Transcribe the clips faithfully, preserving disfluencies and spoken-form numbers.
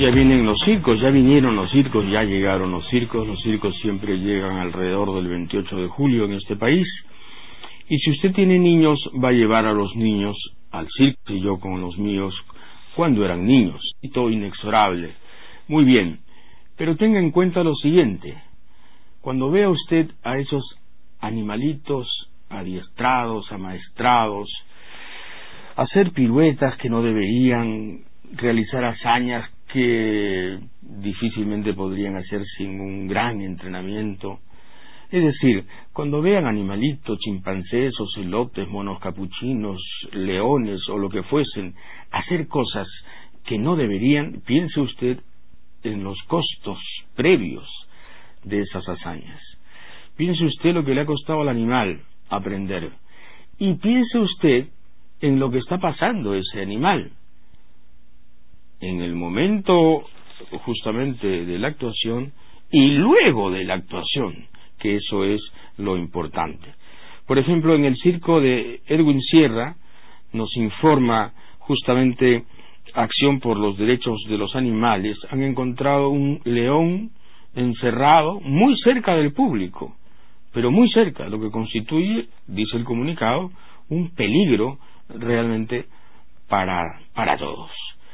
Ya vienen los circos, ya vinieron los circos, ya llegaron los circos. Los circos siempre llegan alrededor del veintiocho de julio en este país. Y si usted tiene niños, va a llevar a los niños al circo, y yo con los míos cuando eran niños, y todo inexorable. Muy bien, pero tenga en cuenta lo siguiente: cuando vea usted a esos animalitos adiestrados, amaestrados, hacer piruetas que no deberían, realizar hazañas que difícilmente podrían hacer sin un gran entrenamiento. Es decir, cuando vean animalitos, chimpancés, ocelotes, monos capuchinos, leones o lo que fuesen, hacer cosas que no deberían, piense usted en los costos previos de esas hazañas. Piense usted lo que le ha costado al animal aprender. Y piense usted en lo que está pasando ese animal. En el momento justamente de la actuación y luego de la actuación, que eso es lo importante. Por ejemplo, en el circo de Edwin Sierra nos informa justamente Acción por los Derechos de los Animales, han encontrado un león encerrado muy cerca del público, pero muy cerca, lo que constituye, dice el comunicado, un peligro realmente para, para todos.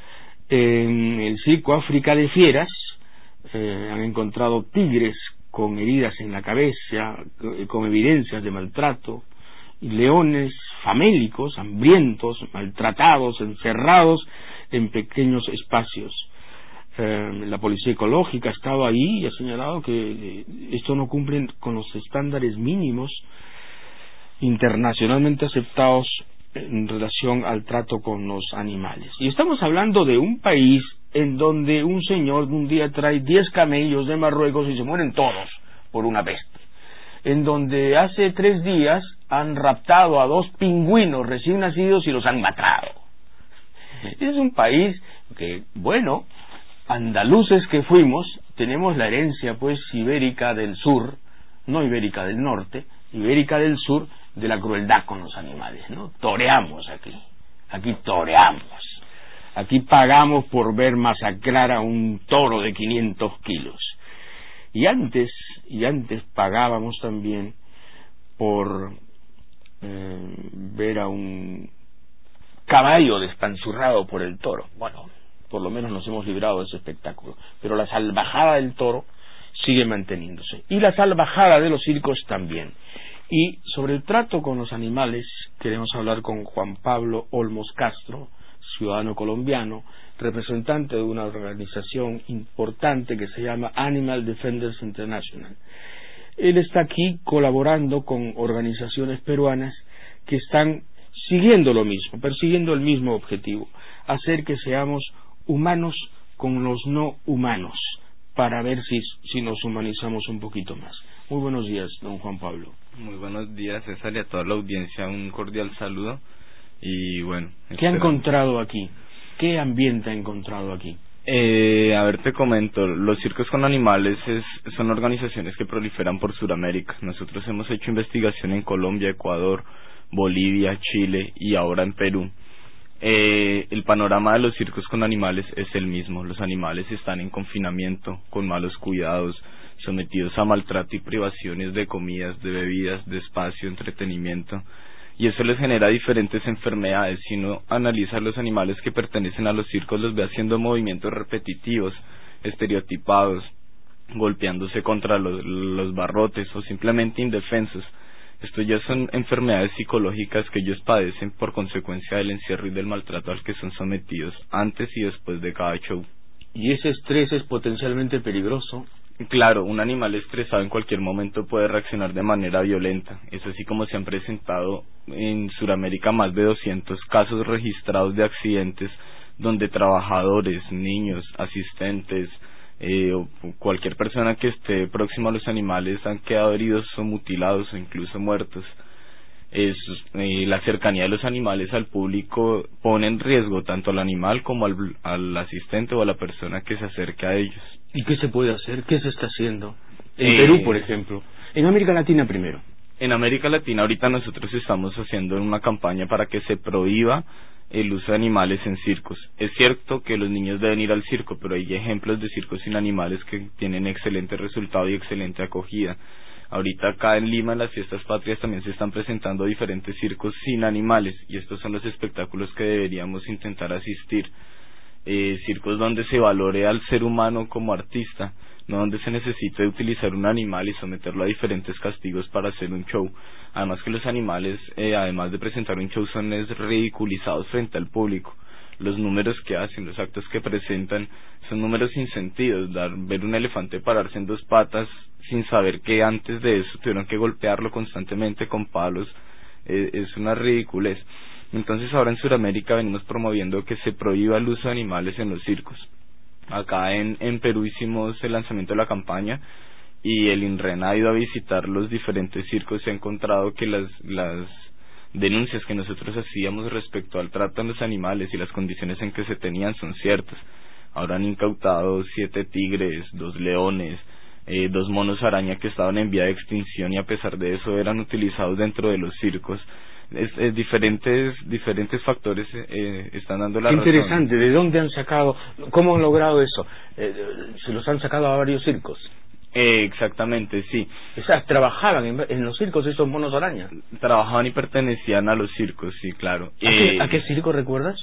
En el circo África de Fieras eh, han encontrado tigres con heridas en la cabeza, con evidencias de maltrato, y leones famélicos, hambrientos, maltratados, encerrados en pequeños espacios. Eh, la policía ecológica ha estado ahí y ha señalado que eh, esto no cumple con los estándares mínimos internacionalmente aceptados en relación al trato con los animales. Y estamos hablando de un país en donde un señor un día trae diez camellos de Marruecos y se mueren todos por una peste. En donde hace tres días han raptado a dos pingüinos recién nacidos y los han matado. Es un país que, bueno, andaluces que fuimos, tenemos la herencia pues ibérica del sur, no ibérica del norte, ibérica del sur, de la crueldad con los animales, ¿no? Toreamos aquí, aquí toreamos, aquí pagamos por ver masacrar a un toro de quinientos kilos. Y antes, y antes pagábamos también por eh, ver a un caballo despanzurrado por el toro. Bueno, por lo menos nos hemos librado de ese espectáculo, pero la salvajada del toro sigue manteniéndose, y la salvajada de los circos también. Y sobre el trato con los animales queremos hablar con Juan Pablo Olmos Castro, ciudadano colombiano, representante de una organización importante que se llama Animal Defenders International. Él está aquí colaborando con organizaciones peruanas que están siguiendo lo mismo, persiguiendo el mismo objetivo: hacer que seamos humanos con los no humanos, para ver si, si nos humanizamos un poquito más. Muy buenos días, don Juan Pablo. Muy buenos días, César, y a toda la audiencia un cordial saludo. Y bueno, ¿qué ha encontrado aquí? ¿Qué ambiente ha encontrado aquí? Eh, a ver, te comento, los circos con animales es, son organizaciones que proliferan por Sudamérica. Nosotros hemos hecho investigación en Colombia, Ecuador, Bolivia, Chile y ahora en Perú. Eh, el panorama de los circos con animales es el mismo. Los animales están en confinamiento, con malos cuidados, sometidos a maltrato y privaciones de comidas, de bebidas, de espacio, entretenimiento, y eso les genera diferentes enfermedades. Si uno analiza los animales que pertenecen a los circos, los ve haciendo movimientos repetitivos, estereotipados, golpeándose contra los, los barrotes o simplemente indefensos. Esto ya son enfermedades psicológicas que ellos padecen por consecuencia del encierro y del maltrato al que son sometidos antes y después de cada show. Y ese estrés es potencialmente peligroso. Claro, un animal estresado en cualquier momento puede reaccionar de manera violenta. Es así como se han presentado en Sudamérica más de doscientos casos registrados de accidentes donde trabajadores, niños, asistentes, eh, o cualquier persona que esté próxima a los animales han quedado heridos o mutilados o incluso muertos. Es, eh, la cercanía de los animales al público pone en riesgo tanto al animal como al, al asistente o a la persona que se acerca a ellos. ¿Y qué se puede hacer? ¿Qué se está haciendo? En Eh, Perú, por ejemplo. En América Latina primero. En América Latina ahorita nosotros estamos haciendo una campaña para que se prohíba el uso de animales en circos. Es cierto que los niños deben ir al circo, pero hay ejemplos de circos sin animales que tienen excelente resultado y excelente acogida. Ahorita acá en Lima, en las fiestas patrias, también se están presentando diferentes circos sin animales, y estos son los espectáculos que deberíamos intentar asistir. Eh, circos donde se valore al ser humano como artista, no donde se necesite utilizar un animal y someterlo a diferentes castigos para hacer un show. Además que los animales, eh, además de presentar un show, son es ridiculizados frente al público. Los números que hacen, los actos que presentan, son números sin sentido. Dar, ver un elefante pararse en dos patas sin saber que antes de eso tuvieron que golpearlo constantemente con palos, eh, es una ridiculez. Entonces ahora en Sudamérica venimos promoviendo que se prohíba el uso de animales en los circos. Acá en, en Perú hicimos el lanzamiento de la campaña y el INREN ha ido a visitar los diferentes circos y ha encontrado que las, las denuncias que nosotros hacíamos respecto al trato de los animales y las condiciones en que se tenían son ciertas. Ahora han incautado siete tigres, dos leones, eh, dos monos araña que estaban en vía de extinción y a pesar de eso eran utilizados dentro de los circos. Es, es diferentes diferentes factores eh, están dando la Qué razón. interesante. ¿De dónde han sacado? ¿Cómo han logrado eso? Eh, ¿Se los han sacado a varios circos? Eh, exactamente, sí. O sea, ¿trabajaban en, en los circos esos monos araña? Trabajaban y pertenecían a los circos, sí, claro. ¿A, eh, qué, ¿A qué circo recuerdas?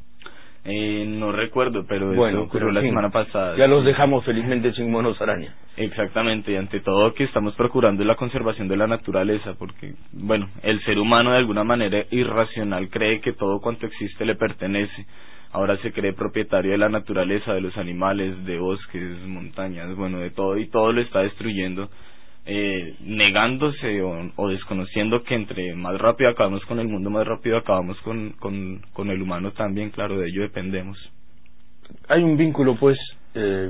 Eh, no recuerdo, pero bueno, eso ocurrió pero, la fin, semana pasada. Ya los sí. dejamos felizmente sin monos araña. Exactamente, y ante todo que estamos procurando la conservación de la naturaleza, porque, bueno, el ser humano de alguna manera irracional cree que todo cuanto existe le pertenece. Ahora se cree propietario de la naturaleza, de los animales, de bosques, montañas, bueno, de todo, y todo lo está destruyendo, eh, negándose o, o desconociendo que entre más rápido acabamos con el mundo, más rápido acabamos con, con, con el humano también, claro, de ello dependemos. Hay un vínculo, pues, eh,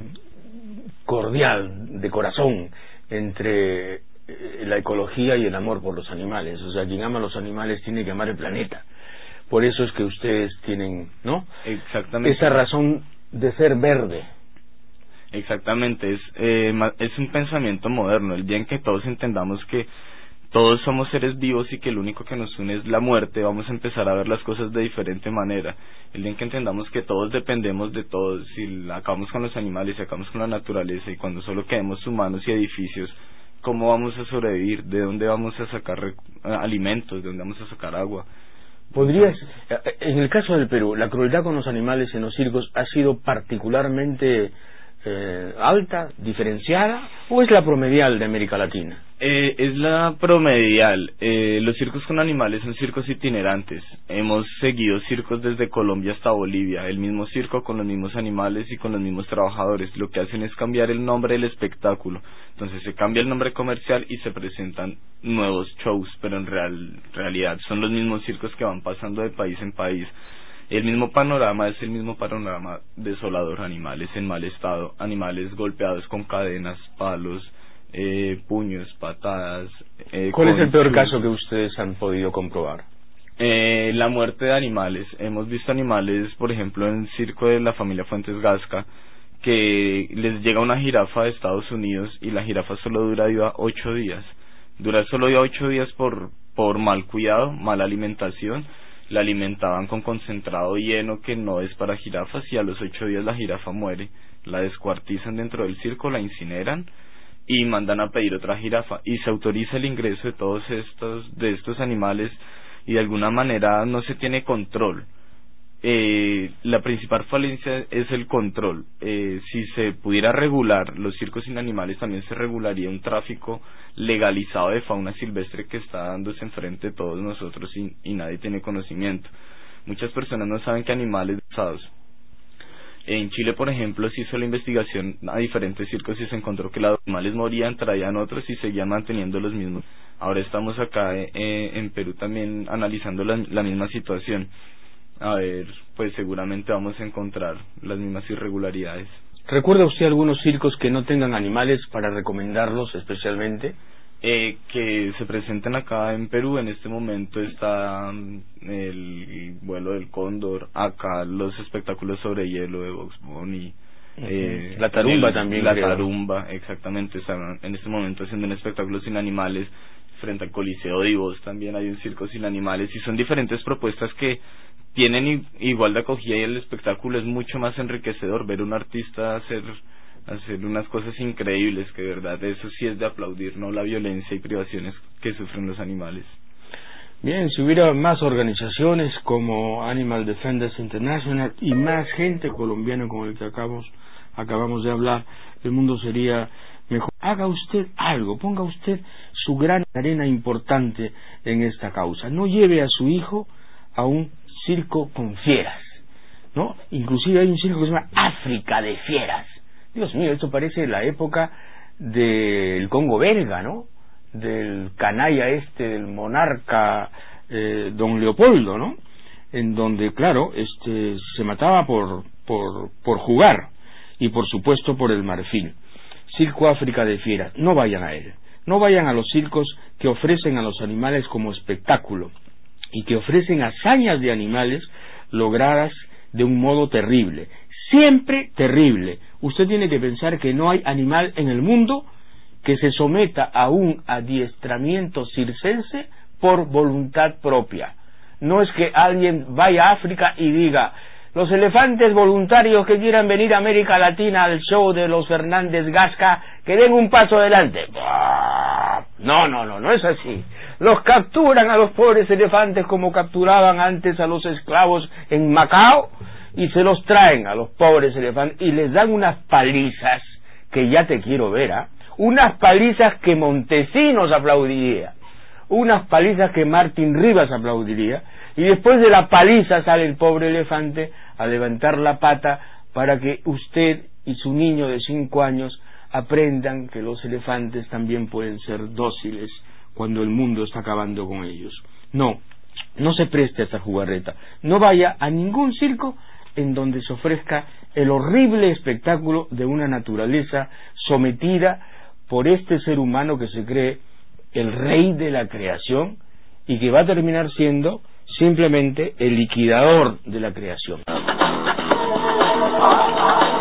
cordial, de corazón, entre eh, la ecología y el amor por los animales. O sea, quien ama a los animales tiene que amar el planeta. Por eso es que ustedes tienen, ¿no? Exactamente. Esa razón de ser verde. Exactamente, es, eh, es un pensamiento moderno, el día en que todos entendamos que todos somos seres vivos y que lo único que nos une es la muerte, vamos a empezar a ver las cosas de diferente manera. El día en que entendamos que todos dependemos de todos, si acabamos con los animales, si acabamos con la naturaleza y cuando solo quedemos humanos y edificios, ¿cómo vamos a sobrevivir? ¿De dónde vamos a sacar alimentos? ¿De dónde vamos a sacar agua? ¿Podrías, en el caso del Perú, la crueldad con los animales en los circos ha sido particularmente eh, alta, diferenciada, o es la promedial de América Latina? Eh, es la promedial. Eh, los circos con animales son circos itinerantes. Hemos seguido circos desde Colombia hasta Bolivia, el mismo circo con los mismos animales y con los mismos trabajadores. Lo que hacen es cambiar el nombre del espectáculo. Entonces se cambia el nombre comercial y se presentan nuevos shows, pero en real, realidad son los mismos circos que van pasando de país en país. El mismo panorama es el mismo panorama desolador, animales en mal estado, animales golpeados con cadenas, palos, eh, puños, patadas. Eh, ¿Cuál es el peor chuzos. caso que ustedes han podido comprobar? Eh, la muerte de animales. Hemos visto animales, por ejemplo, en el circo de la familia Fuentes Gasca, que les llega una jirafa de Estados Unidos y la jirafa solo dura viva ocho días. Dura solo viva ocho días por, por mal cuidado, mala alimentación. La alimentaban con concentrado lleno que no es para jirafas y a los ocho días la jirafa muere. La descuartizan dentro del circo, la incineran y mandan a pedir otra jirafa y se autoriza el ingreso de todos estos de estos animales y de alguna manera no se tiene control. Eh, la principal falencia es el control. Eh, si se pudiera regular los circos sin animales, también se regularía un tráfico legalizado de fauna silvestre que está dándose enfrente de todos nosotros y, y nadie tiene conocimiento. Muchas personas no saben que animales usados. En Chile, por ejemplo, se hizo la investigación a diferentes circos y se encontró que los animales morían, traían otros y seguían manteniendo los mismos. Ahora estamos acá eh, en Perú también analizando la, la misma situación. A ver, pues seguramente vamos a encontrar las mismas irregularidades. ¿Recuerda usted algunos circos que no tengan animales para recomendarlos especialmente? Eh, que se presenten acá en Perú. En este momento está um, el vuelo del cóndor, acá los espectáculos sobre hielo de Bugs Bunny, uh-huh. eh, la tarumba el, también la creo. tarumba, exactamente. Están en este momento haciendo un espectáculo sin animales frente al Coliseo Divos. También hay un circo sin animales y son diferentes propuestas que tienen igual de acogida y el espectáculo es mucho más enriquecedor ver a un artista hacer hacer unas cosas increíbles, que de verdad eso sí es de aplaudir, no la violencia y privaciones que sufren los animales. Bien, si hubiera más organizaciones como Animal Defenders International y más gente colombiana con el que acabamos, acabamos de hablar, el mundo sería mejor. Haga usted algo, ponga usted su gran arena importante en esta causa. No lleve a su hijo a un circo con fieras, ¿no? Inclusive hay un circo que se llama África de Fieras. Dios mío, esto parece la época del Congo belga, ¿no? Del canalla este, del monarca eh, don Leopoldo, ¿no? En donde, claro, este se mataba por, por, por jugar y por supuesto por el marfil. Circo África de Fieras, no vayan a él, no vayan a los circos que ofrecen a los animales como espectáculo y que ofrecen hazañas de animales logradas de un modo terrible, siempre terrible. Usted tiene que pensar que no hay animal en el mundo que se someta a un adiestramiento circense por voluntad propia. No es que alguien vaya a África y diga: los elefantes voluntarios que quieran venir a América Latina al show de los Fernández Gasca, que den un paso adelante. No, no, no, no es así. Los capturan a los pobres elefantes como capturaban antes a los esclavos en Macao y se los traen a los pobres elefantes y les dan unas palizas que ya te quiero ver, ¿ah? ¿eh? Unas palizas que Montesinos aplaudiría, unas palizas que Martín Rivas aplaudiría, y después de la paliza sale el pobre elefante a levantar la pata para que usted y su niño de cinco años aprendan que los elefantes también pueden ser dóciles cuando el mundo está acabando con ellos. No, no se preste a esta jugarreta, no vaya a ningún circo en donde se ofrezca el horrible espectáculo de una naturaleza sometida por este ser humano que se cree el rey de la creación y que va a terminar siendo simplemente el liquidador de la creación.